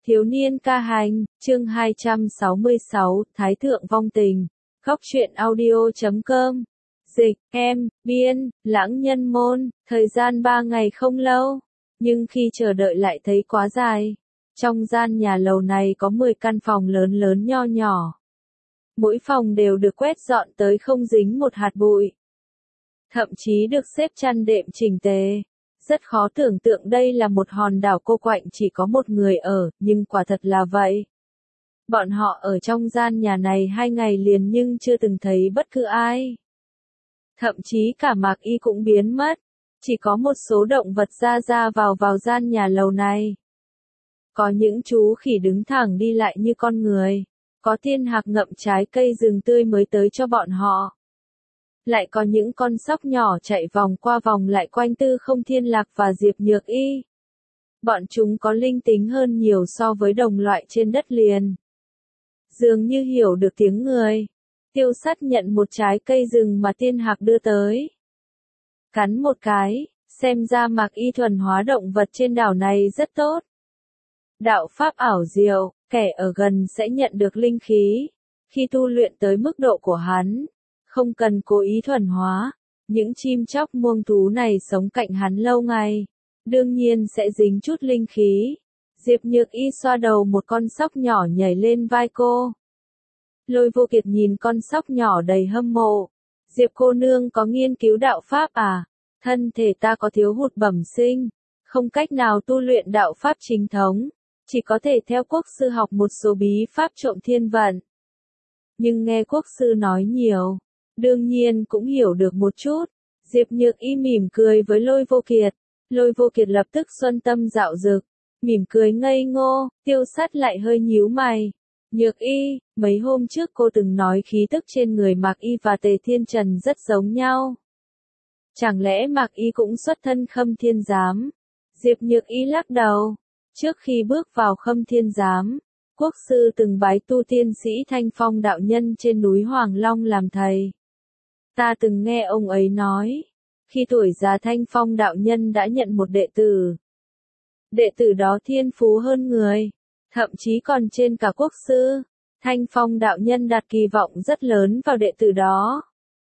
Thiếu niên ca hành, chương 266, Thái thượng vong tình. Góc truyện audio.com. Dịch, em, biên, lãng nhân môn, thời gian 3 ngày không lâu, nhưng khi chờ đợi lại thấy quá dài. Trong gian nhà lầu này có 10 căn phòng lớn lớn nho nhỏ. Mỗi phòng đều được quét dọn tới không dính một hạt bụi. Thậm chí được xếp chăn đệm chỉnh tề. Rất khó tưởng tượng đây là một hòn đảo cô quạnh chỉ có một người ở, nhưng quả thật là vậy. Bọn họ ở trong gian nhà này 2 ngày liền nhưng chưa từng thấy bất cứ ai. Thậm chí cả Mạc Y cũng biến mất. Chỉ có một số động vật ra vào gian nhà lầu này. Có những chú khỉ đứng thẳng đi lại như con người. Có thiên hạc ngậm trái cây rừng tươi mới tới cho bọn họ. Lại có những con sóc nhỏ chạy vòng qua vòng lại quanh Tư Không Thiên Lạc và Diệp Nhược Y. Bọn chúng có linh tính hơn nhiều so với đồng loại trên đất liền. Dường như hiểu được tiếng người. Tiêu Sắt nhận một trái cây rừng mà Thiên Hạc đưa tới. Cắn một cái, xem ra Mạc Y thuần hóa động vật trên đảo này rất tốt. Đạo pháp ảo diệu, kẻ ở gần sẽ nhận được linh khí. Khi tu luyện tới mức độ của hắn, không cần cố ý thuần hóa, những chim chóc muông thú này sống cạnh hắn lâu ngày, đương nhiên sẽ dính chút linh khí. Diệp Nhược Y xoa đầu một con sóc nhỏ nhảy lên vai cô. Lôi Vô Kiệt nhìn con sóc nhỏ đầy hâm mộ. Diệp cô nương có nghiên cứu đạo pháp à? Thân thể ta có thiếu hụt bẩm sinh, không cách nào tu luyện đạo pháp chính thống, chỉ có thể theo quốc sư học một số bí pháp trộm thiên vận. Nhưng nghe quốc sư nói nhiều, đương nhiên cũng hiểu được một chút. Diệp Nhược Y mỉm cười với Lôi Vô Kiệt. Lôi Vô Kiệt lập tức xuân tâm dạo dực, mỉm cười ngây ngô. Tiêu Sắt lại hơi nhíu mày. Nhược Y, mấy hôm trước cô từng nói khí tức trên người Mạc Y và Tề Thiên Trần rất giống nhau. Chẳng lẽ Mạc Y cũng xuất thân Khâm Thiên Giám? Diệp Nhược Y lắc đầu. Trước khi bước vào Khâm Thiên Giám, quốc sư từng bái tu tiên sĩ Thanh Phong đạo nhân trên núi Hoàng Long làm thầy. Ta từng nghe ông ấy nói, khi tuổi già Thanh Phong đạo nhân đã nhận một đệ tử. Đệ tử đó thiên phú hơn người, thậm chí còn trên cả quốc sư. Thanh Phong đạo nhân đặt kỳ vọng rất lớn vào đệ tử đó.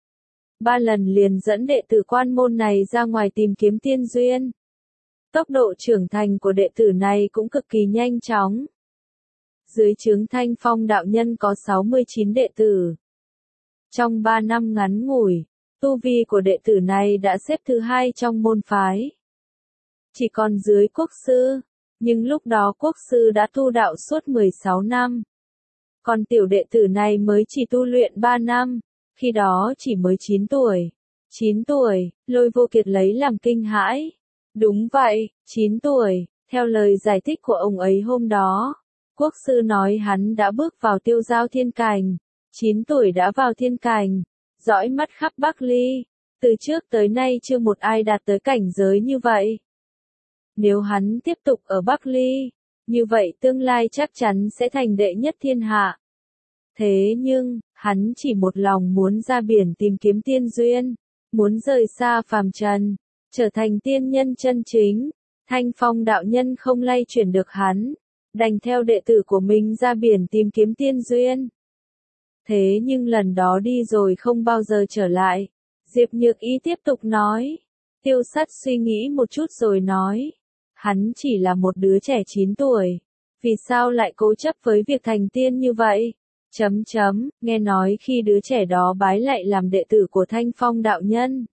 3 lần liền dẫn đệ tử quan môn này ra ngoài tìm kiếm tiên duyên. Tốc độ trưởng thành của đệ tử này cũng cực kỳ nhanh chóng. Dưới trướng Thanh Phong đạo nhân có 69 đệ tử. Trong 3 năm ngắn ngủi, tu vi của đệ tử này đã xếp thứ 2 trong môn phái. Chỉ còn dưới quốc sư, nhưng lúc đó quốc sư đã tu đạo suốt 16 năm. Còn tiểu đệ tử này mới chỉ tu luyện 3 năm, khi đó chỉ mới 9 tuổi. 9 tuổi, Lôi Vô Kiệt lấy làm kinh hãi. Đúng vậy, 9 tuổi, theo lời giải thích của ông ấy hôm đó. Quốc sư nói hắn đã bước vào Tiêu Giao Thiên Cảnh. 9 tuổi đã vào thiên cảnh, dõi mắt khắp Bắc Ly, từ trước tới nay chưa một ai đạt tới cảnh giới như vậy. Nếu hắn tiếp tục ở Bắc Ly, như vậy tương lai chắc chắn sẽ thành đệ nhất thiên hạ. Thế nhưng, hắn chỉ một lòng muốn ra biển tìm kiếm tiên duyên, muốn rời xa phàm trần, trở thành tiên nhân chân chính. Thanh Phong đạo nhân không lay chuyển được hắn, đành theo đệ tử của mình ra biển tìm kiếm tiên duyên. Thế nhưng lần đó đi rồi không bao giờ trở lại. Diệp Nhược Y tiếp tục nói. Tiêu Sắt suy nghĩ một chút rồi nói. Hắn chỉ là một đứa trẻ 9 tuổi. Vì sao lại cố chấp với việc thành tiên như vậy? Nghe nói khi đứa trẻ đó bái lại làm đệ tử của Thanh Phong đạo nhân.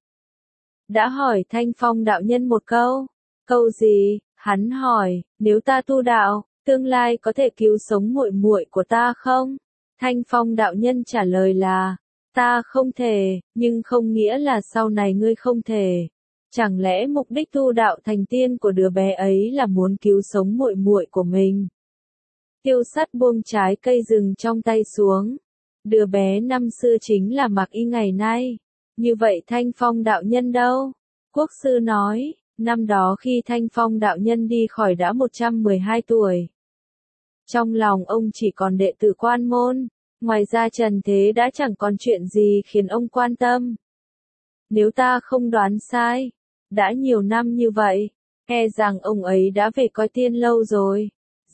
Đã hỏi Thanh Phong đạo nhân một câu. Câu gì? Hắn hỏi, nếu ta tu đạo, tương lai có thể cứu sống muội muội của ta không? Thanh Phong đạo nhân trả lời là, ta không thể, nhưng không nghĩa là sau này ngươi không thể. Chẳng lẽ mục đích tu đạo thành tiên của đứa bé ấy là muốn cứu sống muội muội của mình? Tiêu Sắt buông trái cây rừng trong tay xuống. Đứa bé năm xưa chính là Mạc Y ngày nay. Như vậy Thanh Phong đạo nhân đâu? Quốc sư nói, năm đó khi Thanh Phong đạo nhân đi khỏi đã 112 tuổi. Trong lòng ông chỉ còn đệ tử quan môn, ngoài ra trần thế đã chẳng còn chuyện gì khiến ông quan tâm. Nếu ta không đoán sai, đã nhiều năm như vậy, e rằng ông ấy đã về coi tiên lâu rồi.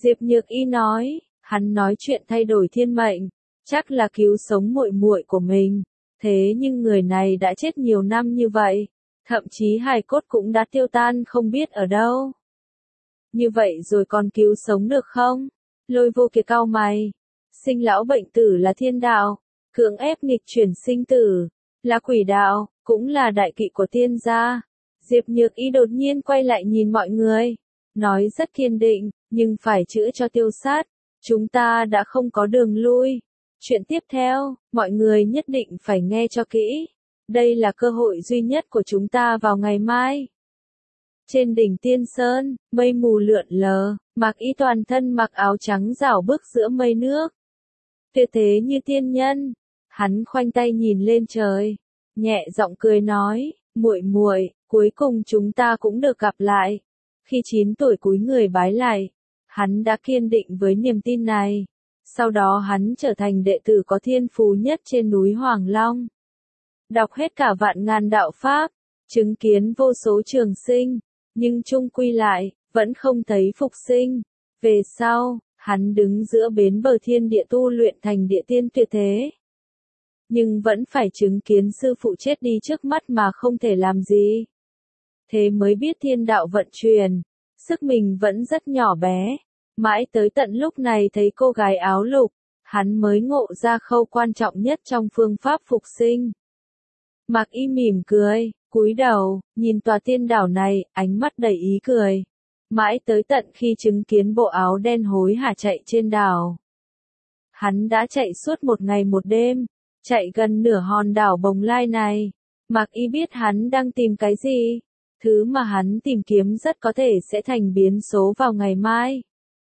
Diệp Nhược Y nói, hắn nói chuyện thay đổi thiên mệnh, chắc là cứu sống muội muội của mình, thế nhưng người này đã chết nhiều năm như vậy, thậm chí hài cốt cũng đã tiêu tan không biết ở đâu. Như vậy rồi còn cứu sống được không? Lôi Vô Kiệt cau mày, sinh lão bệnh tử là thiên đạo, cưỡng ép nghịch chuyển sinh tử, là quỷ đạo, cũng là đại kỵ của tiên gia. Diệp Nhược Y đột nhiên quay lại nhìn mọi người, nói rất kiên định, nhưng phải chữa cho Tiêu Sát, chúng ta đã không có đường lui. Chuyện tiếp theo, mọi người nhất định phải nghe cho kỹ. Đây là cơ hội duy nhất của chúng ta vào ngày mai. Trên đỉnh Tiên Sơn, mây mù lượn lờ, Mạc Y toàn thân mặc áo trắng rảo bước giữa mây nước. Tuyệt thế như tiên nhân, hắn khoanh tay nhìn lên trời, nhẹ giọng cười nói, muội muội, cuối cùng chúng ta cũng được gặp lại. Khi 9 tuổi cúi người bái lại, hắn đã kiên định với niềm tin này. Sau đó hắn trở thành đệ tử có thiên phú nhất trên núi Hoàng Long. Đọc hết cả vạn ngàn đạo pháp, chứng kiến vô số trường sinh, nhưng chung quy lại, vẫn không thấy phục sinh. Về sau, hắn đứng giữa bến bờ thiên địa tu luyện thành địa tiên tuyệt thế. Nhưng vẫn phải chứng kiến sư phụ chết đi trước mắt mà không thể làm gì. Thế mới biết thiên đạo vận chuyển, sức mình vẫn rất nhỏ bé. Mãi tới tận lúc này thấy cô gái áo lục, hắn mới ngộ ra khâu quan trọng nhất trong phương pháp phục sinh. Mạc Y mỉm cười, cúi đầu, nhìn tòa tiên đảo này, ánh mắt đầy ý cười. Mãi tới tận khi chứng kiến bộ áo đen hối hả chạy trên đảo. Hắn đã chạy suốt một ngày một đêm, chạy gần nửa hòn đảo Bồng Lai này. Mạc Y biết hắn đang tìm cái gì. Thứ mà hắn tìm kiếm rất có thể sẽ thành biến số vào ngày mai.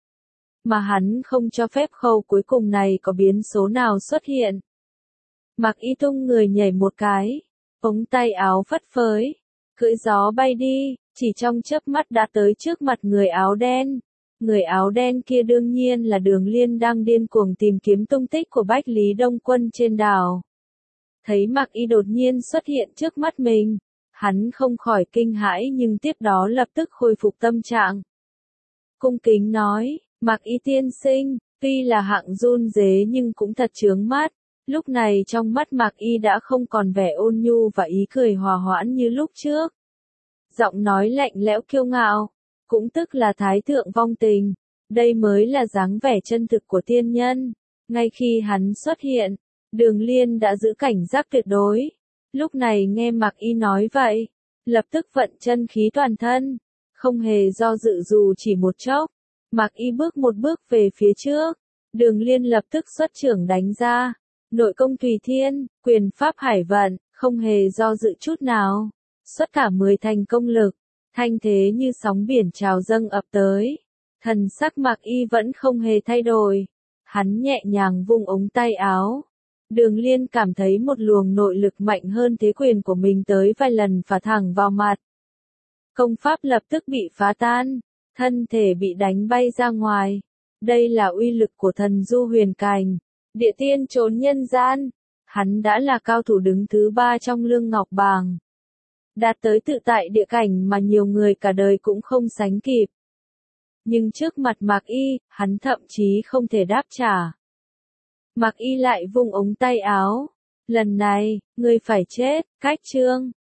Mà hắn không cho phép khâu cuối cùng này có biến số nào xuất hiện. Mạc Y tung người nhảy một cái, ống tay áo phất phới, cưỡi gió bay đi, chỉ trong chớp mắt đã tới trước mặt người áo đen. Người áo đen kia đương nhiên là Đường Liên đang điên cuồng tìm kiếm tung tích của Bách Lý Đông Quân trên đảo. Thấy Mạc Y đột nhiên xuất hiện trước mắt mình, hắn không khỏi kinh hãi nhưng tiếp đó lập tức khôi phục tâm trạng. Cung kính nói, Mạc Y tiên sinh, tuy là hạng run rế nhưng cũng thật chướng mắt. Lúc này trong mắt Mạc Y đã không còn vẻ ôn nhu và ý cười hòa hoãn như lúc trước. Giọng nói lạnh lẽo kiêu ngạo, cũng tức là thái thượng vong tình. Đây mới là dáng vẻ chân thực của tiên nhân. Ngay khi hắn xuất hiện, Đường Liên đã giữ cảnh giác tuyệt đối. Lúc này nghe Mạc Y nói vậy, lập tức vận chân khí toàn thân, không hề do dự dù chỉ một chốc. Mạc Y bước một bước về phía trước, Đường Liên lập tức xuất trưởng đánh ra. Nội công tùy thiên, quyền pháp hải vận, không hề do dự chút nào. Xuất cả 10 thành công lực, thanh thế như sóng biển trào dâng ập tới. Thần sắc Mạc Y vẫn không hề thay đổi. Hắn nhẹ nhàng vung ống tay áo. Đường Liên cảm thấy một luồng nội lực mạnh hơn thế quyền của mình tới vài lần phả thẳng vào mặt. Công pháp lập tức bị phá tan, thân thể bị đánh bay ra ngoài. Đây là uy lực của thần du huyền cảnh, địa tiên trốn nhân gian. Hắn đã là cao thủ đứng thứ 3 trong Lương Ngọc Bảng. Đạt tới tự tại địa cảnh mà nhiều người cả đời cũng không sánh kịp. Nhưng trước mặt Mạc Y, hắn thậm chí không thể đáp trả. Mạc Y lại vung ống tay áo. Lần này, ngươi phải chết, cách chương.